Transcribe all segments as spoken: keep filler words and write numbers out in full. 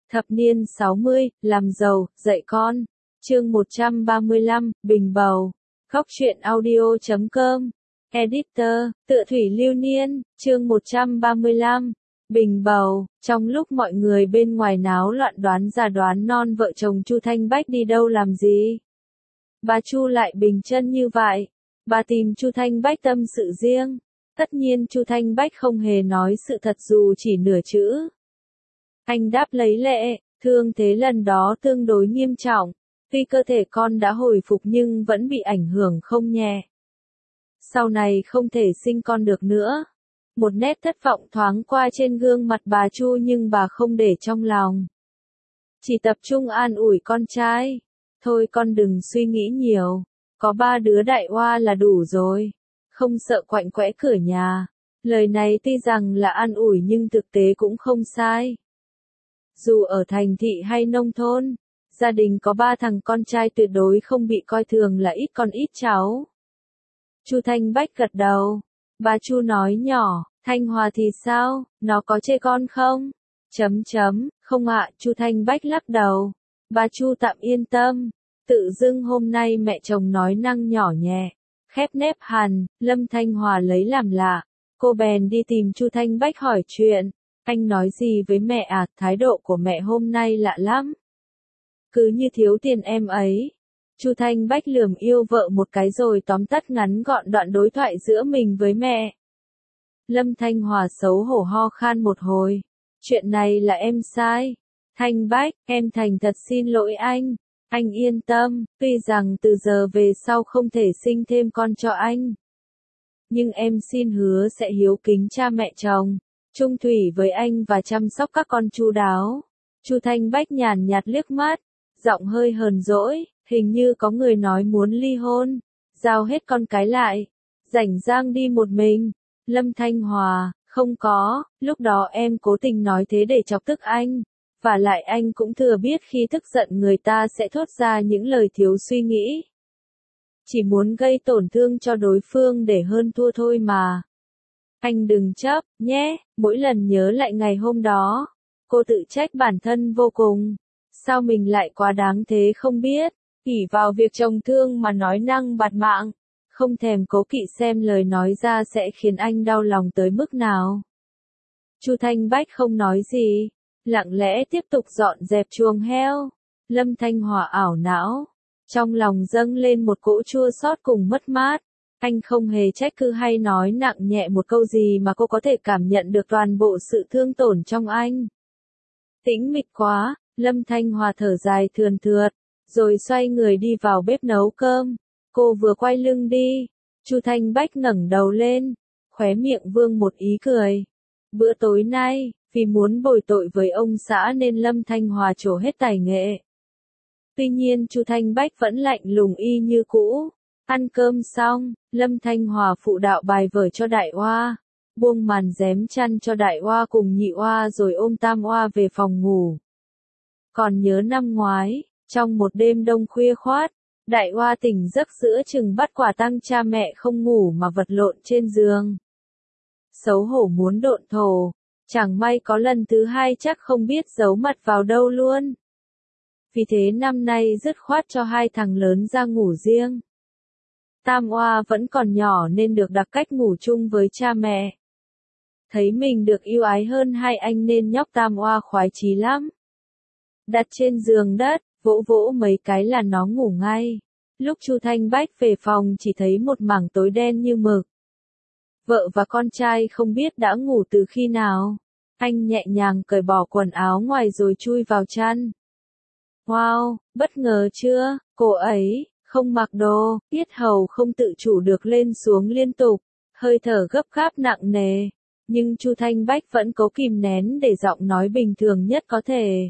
Thập niên sáu mươi, làm giàu, dạy con. Chương một trăm ba mươi lăm, Bình Bầu. Góc truyện audio chấm com. Editor, Tựa Thủy Lưu Niên, chương một trăm ba mươi lăm. Bình Bầu. Trong lúc mọi người bên ngoài náo loạn đoán già đoán non vợ chồng Chu Thanh Bách đi đâu làm gì, bà Chu lại bình chân như vậy. Bà tìm Chu Thanh Bách tâm sự riêng. Tất nhiên Chu Thanh Bách không hề nói sự thật dù chỉ nửa chữ. Anh đáp lấy lệ, thương thế lần đó tương đối nghiêm trọng. Tuy cơ thể con đã hồi phục nhưng vẫn bị ảnh hưởng không nhẹ. Sau này không thể sinh con được nữa. Một nét thất vọng thoáng qua trên gương mặt bà Chu nhưng bà không để trong lòng. Chỉ tập trung an ủi con trai. Thôi con đừng suy nghĩ nhiều. Có ba đứa đại oa là đủ rồi. Không sợ quạnh quẽ cửa nhà. Lời này tuy rằng là an ủi nhưng thực tế cũng không sai. Dù ở thành thị hay nông thôn, gia đình có ba thằng con trai tuyệt đối không bị coi thường là ít con ít cháu. Chu Thanh Bách gật đầu. Bà Chu nói nhỏ, Thanh Hòa thì sao, nó có chê con không? Chấm chấm, không ạ, Chu Thanh Bách lắc đầu. Bà Chu tạm yên tâm. Tự dưng hôm nay mẹ chồng nói năng nhỏ nhẹ, khép nép hằn, Lâm Thanh Hòa lấy làm lạ. Cô bèn đi tìm Chu Thanh Bách hỏi chuyện. Anh nói gì với mẹ à, thái độ của mẹ hôm nay lạ lắm. Cứ như thiếu tiền em ấy. Chu Thanh Bách lườm yêu vợ một cái rồi tóm tắt ngắn gọn đoạn đối thoại giữa mình với mẹ. Lâm Thanh Hòa xấu hổ ho khan một hồi. Chuyện này là em sai. Thanh Bách, em thành thật xin lỗi anh. Anh yên tâm, tuy rằng từ giờ về sau không thể sinh thêm con cho anh. Nhưng em xin hứa sẽ hiếu kính cha mẹ chồng, trung thủy với anh và chăm sóc các con chu đáo. Chu Thanh Bách nhàn nhạt liếc mắt, giọng hơi hờn dỗi, hình như có người nói muốn ly hôn, giao hết con cái lại, rảnh rang đi một mình. Lâm Thanh Hòa, không có, lúc đó em cố tình nói thế để chọc tức anh. Và lại anh cũng thừa biết khi tức giận người ta sẽ thốt ra những lời thiếu suy nghĩ. Chỉ muốn gây tổn thương cho đối phương để hơn thua thôi mà. Anh đừng chấp, nhé, mỗi lần nhớ lại ngày hôm đó. Cô tự trách bản thân vô cùng. Sao mình lại quá đáng thế không biết. ỷ vào việc chồng thương mà nói năng bạt mạng. Không thèm cố kỵ xem lời nói ra sẽ khiến anh đau lòng tới mức nào. Chu Thanh Bách không nói gì. Lặng lẽ tiếp tục dọn dẹp chuồng heo. Lâm Thanh Hòa ảo não. Trong lòng dâng lên một cỗ chua xót cùng mất mát. Anh không hề trách cứ hay nói nặng nhẹ một câu gì mà cô có thể cảm nhận được toàn bộ sự thương tổn trong anh. Tĩnh mịch quá, Lâm Thanh Hòa thở dài thườn thượt, rồi xoay người đi vào bếp nấu cơm. Cô vừa quay lưng đi, Chu Thanh Bách ngẩng đầu lên, khóe miệng vương một ý cười. Bữa tối nay, vì muốn bồi tội với ông xã nên Lâm Thanh Hòa trổ hết tài nghệ. Tuy nhiên Chu Thanh Bách vẫn lạnh lùng y như cũ. Ăn cơm xong, Lâm Thanh Hòa phụ đạo bài vở cho đại oa, buông màn rém chăn cho đại oa cùng nhị oa rồi ôm tam oa về phòng ngủ. Còn nhớ năm ngoái, trong một đêm đông khuya khoát, đại oa tỉnh giấc giữa chừng bắt quả tang cha mẹ không ngủ mà vật lộn trên giường. Xấu hổ muốn độn thổ. Chẳng may có lần thứ hai chắc không biết giấu mặt vào đâu luôn. Vì thế năm nay dứt khoát cho hai thằng lớn ra ngủ riêng. Tam oa vẫn còn nhỏ nên được đặt cách ngủ chung với cha mẹ. Thấy mình được yêu ái hơn hai anh nên nhóc tam oa khoái chí lắm. Đặt trên giường đất, vỗ vỗ mấy cái là nó ngủ ngay. Lúc Chu Thanh Bách về phòng chỉ thấy một mảng tối đen như mực. Vợ và con trai không biết đã ngủ từ khi nào. Anh nhẹ nhàng cởi bỏ quần áo ngoài rồi chui vào chăn. Wow, bất ngờ chưa, cô ấy, không mặc đồ, yết hầu không tự chủ được lên xuống liên tục, hơi thở gấp gáp nặng nề. Nhưng Chu Thanh Bách vẫn cố kìm nén để giọng nói bình thường nhất có thể.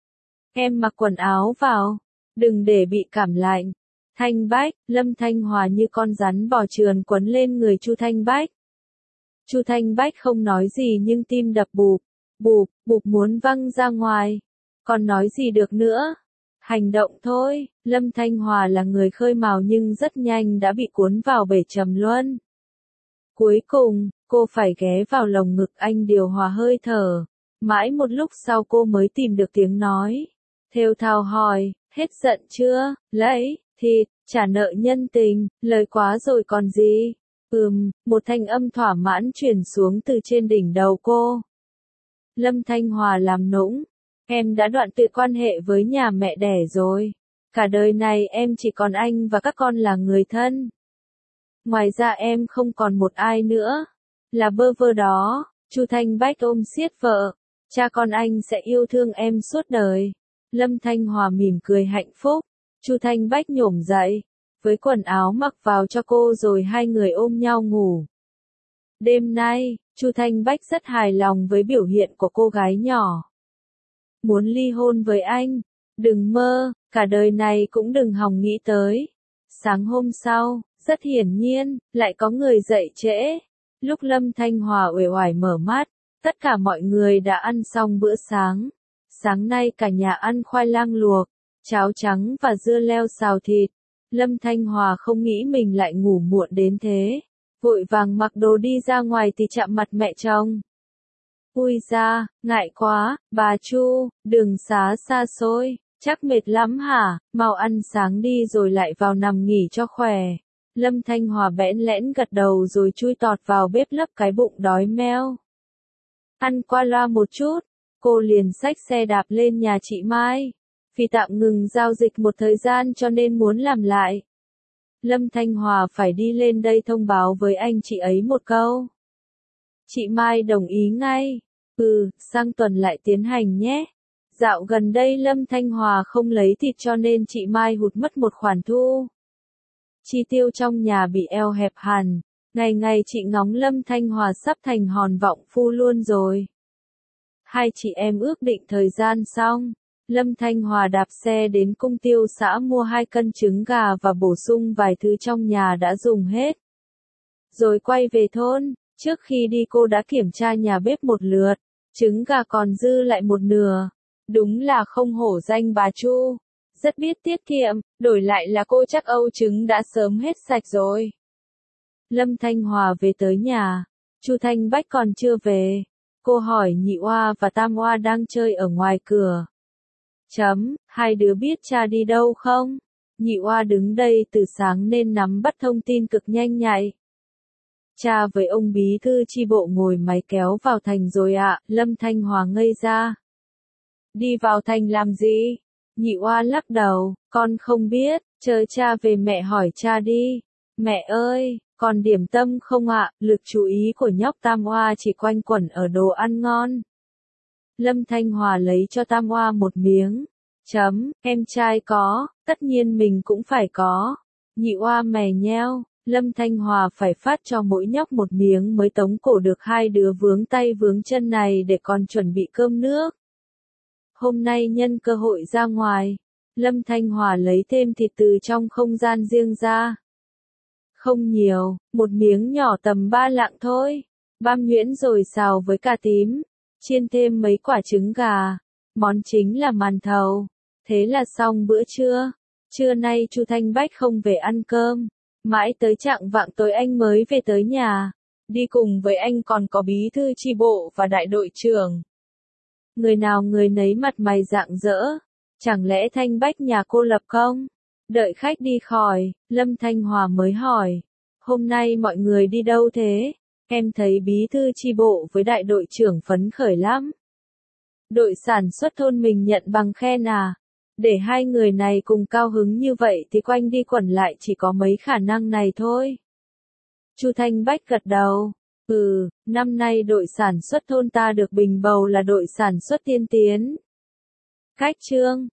Em mặc quần áo vào, đừng để bị cảm lạnh. Thanh Bách, Lâm Thanh Hòa như con rắn bò trườn quấn lên người Chu Thanh Bách. Chu Thanh Bách không nói gì nhưng tim đập bụp, bụp, bụp muốn văng ra ngoài. Còn nói gì được nữa? Hành động thôi. Lâm Thanh Hòa là người khơi mào nhưng rất nhanh đã bị cuốn vào bể trầm luân. Cuối cùng, cô phải ghé vào lồng ngực anh điều hòa hơi thở. Mãi một lúc sau cô mới tìm được tiếng nói. Thều thào hỏi, hết giận chưa, lấy, thịt, trả nợ nhân tình, lời quá rồi còn gì? Ừm, một thanh âm thỏa mãn truyền xuống từ trên đỉnh đầu cô. Lâm Thanh Hòa làm nũng, em đã đoạn tuyệt quan hệ với nhà mẹ đẻ rồi. Cả đời này em chỉ còn anh và các con là người thân. Ngoài ra em không còn một ai nữa. Là bơ vơ đó, Chu Thanh Bách ôm siết vợ. Cha con anh sẽ yêu thương em suốt đời. Lâm Thanh Hòa mỉm cười hạnh phúc. Chu Thanh Bách nhổm dậy, với quần áo mặc vào cho cô rồi hai người ôm nhau ngủ. Đêm nay, Chu Thanh Bách rất hài lòng với biểu hiện của cô gái nhỏ. Muốn ly hôn với anh? Đừng mơ, cả đời này cũng đừng hòng nghĩ tới. Sáng hôm sau, rất hiển nhiên, lại có người dậy trễ. Lúc Lâm Thanh Hòa uể oải mở mắt, tất cả mọi người đã ăn xong bữa sáng. Sáng nay cả nhà ăn khoai lang luộc, cháo trắng và dưa leo xào thịt. Lâm Thanh Hòa không nghĩ mình lại ngủ muộn đến thế. Vội vàng mặc đồ đi ra ngoài thì chạm mặt mẹ chồng. Ui da, ngại quá, bà Chu, đường xá xa xôi, chắc mệt lắm hả, mau ăn sáng đi rồi lại vào nằm nghỉ cho khỏe. Lâm Thanh Hòa bẽn lẽn gật đầu rồi chui tọt vào bếp lấp cái bụng đói meo. Ăn qua loa một chút, cô liền xách xe đạp lên nhà chị Mai. Vì tạm ngừng giao dịch một thời gian cho nên muốn làm lại. Lâm Thanh Hòa phải đi lên đây thông báo với anh chị ấy một câu. Chị Mai đồng ý ngay. Ừ, sang tuần lại tiến hành nhé. Dạo gần đây Lâm Thanh Hòa không lấy thịt cho nên chị Mai hụt mất một khoản thu. Chi tiêu trong nhà bị eo hẹp hẳn. Ngày ngày chị ngóng Lâm Thanh Hòa sắp thành hòn vọng phu luôn rồi. Hai chị em ước định thời gian xong. Lâm Thanh Hòa đạp xe đến cung tiêu xã mua hai cân trứng gà và bổ sung vài thứ trong nhà đã dùng hết. Rồi quay về thôn, trước khi đi cô đã kiểm tra nhà bếp một lượt, trứng gà còn dư lại một nửa. Đúng là không hổ danh bà Chu, rất biết tiết kiệm, đổi lại là cô chắc âu trứng đã sớm hết sạch rồi. Lâm Thanh Hòa về tới nhà, Chu Thanh Bách còn chưa về. Cô hỏi nhị oa và tam oa đang chơi ở ngoài cửa. Chấm, hai đứa biết cha đi đâu không? Nhị oa đứng đây từ sáng nên nắm bắt thông tin cực nhanh nhạy. Cha với ông bí thư chi bộ ngồi máy kéo vào thành rồi ạ, à, Lâm Thanh Hòa ngây ra. Đi vào thành làm gì? Nhị oa lắc đầu, con không biết, chờ cha về mẹ hỏi cha đi. Mẹ ơi, còn điểm tâm không ạ? À? Lực chú ý của nhóc tam oa chỉ quanh quẩn ở đồ ăn ngon. Lâm Thanh Hòa lấy cho tam oa một miếng. Chấm, em trai có, tất nhiên mình cũng phải có. Nhị oa mè nheo, Lâm Thanh Hòa phải phát cho mỗi nhóc một miếng mới tống cổ được hai đứa vướng tay vướng chân này để còn chuẩn bị cơm nước. Hôm nay nhân cơ hội ra ngoài, Lâm Thanh Hòa lấy thêm thịt từ trong không gian riêng ra. Không nhiều, một miếng nhỏ tầm ba lạng thôi. Băm nhuyễn rồi xào với cà tím. Chiên thêm mấy quả trứng gà. Món chính là màn thầu. Thế là xong bữa trưa. Trưa nay Chu Thanh Bách không về ăn cơm. Mãi tới chạng vạng tối anh mới về tới nhà. Đi cùng với anh còn có bí thư chi bộ và đại đội trưởng. Người nào người nấy mặt mày rạng rỡ. Chẳng lẽ Thanh Bách nhà cô lập không? Đợi khách đi khỏi, Lâm Thanh Hòa mới hỏi. Hôm nay mọi người đi đâu thế? Em thấy bí thư chi bộ với đại đội trưởng phấn khởi lắm. Đội sản xuất thôn mình nhận bằng khen à? Để hai người này cùng cao hứng như vậy thì quanh đi quẩn lại chỉ có mấy khả năng này thôi. Chu Thanh Bách gật đầu. Ừ, năm nay đội sản xuất thôn ta được bình bầu là đội sản xuất tiên tiến. Cách chương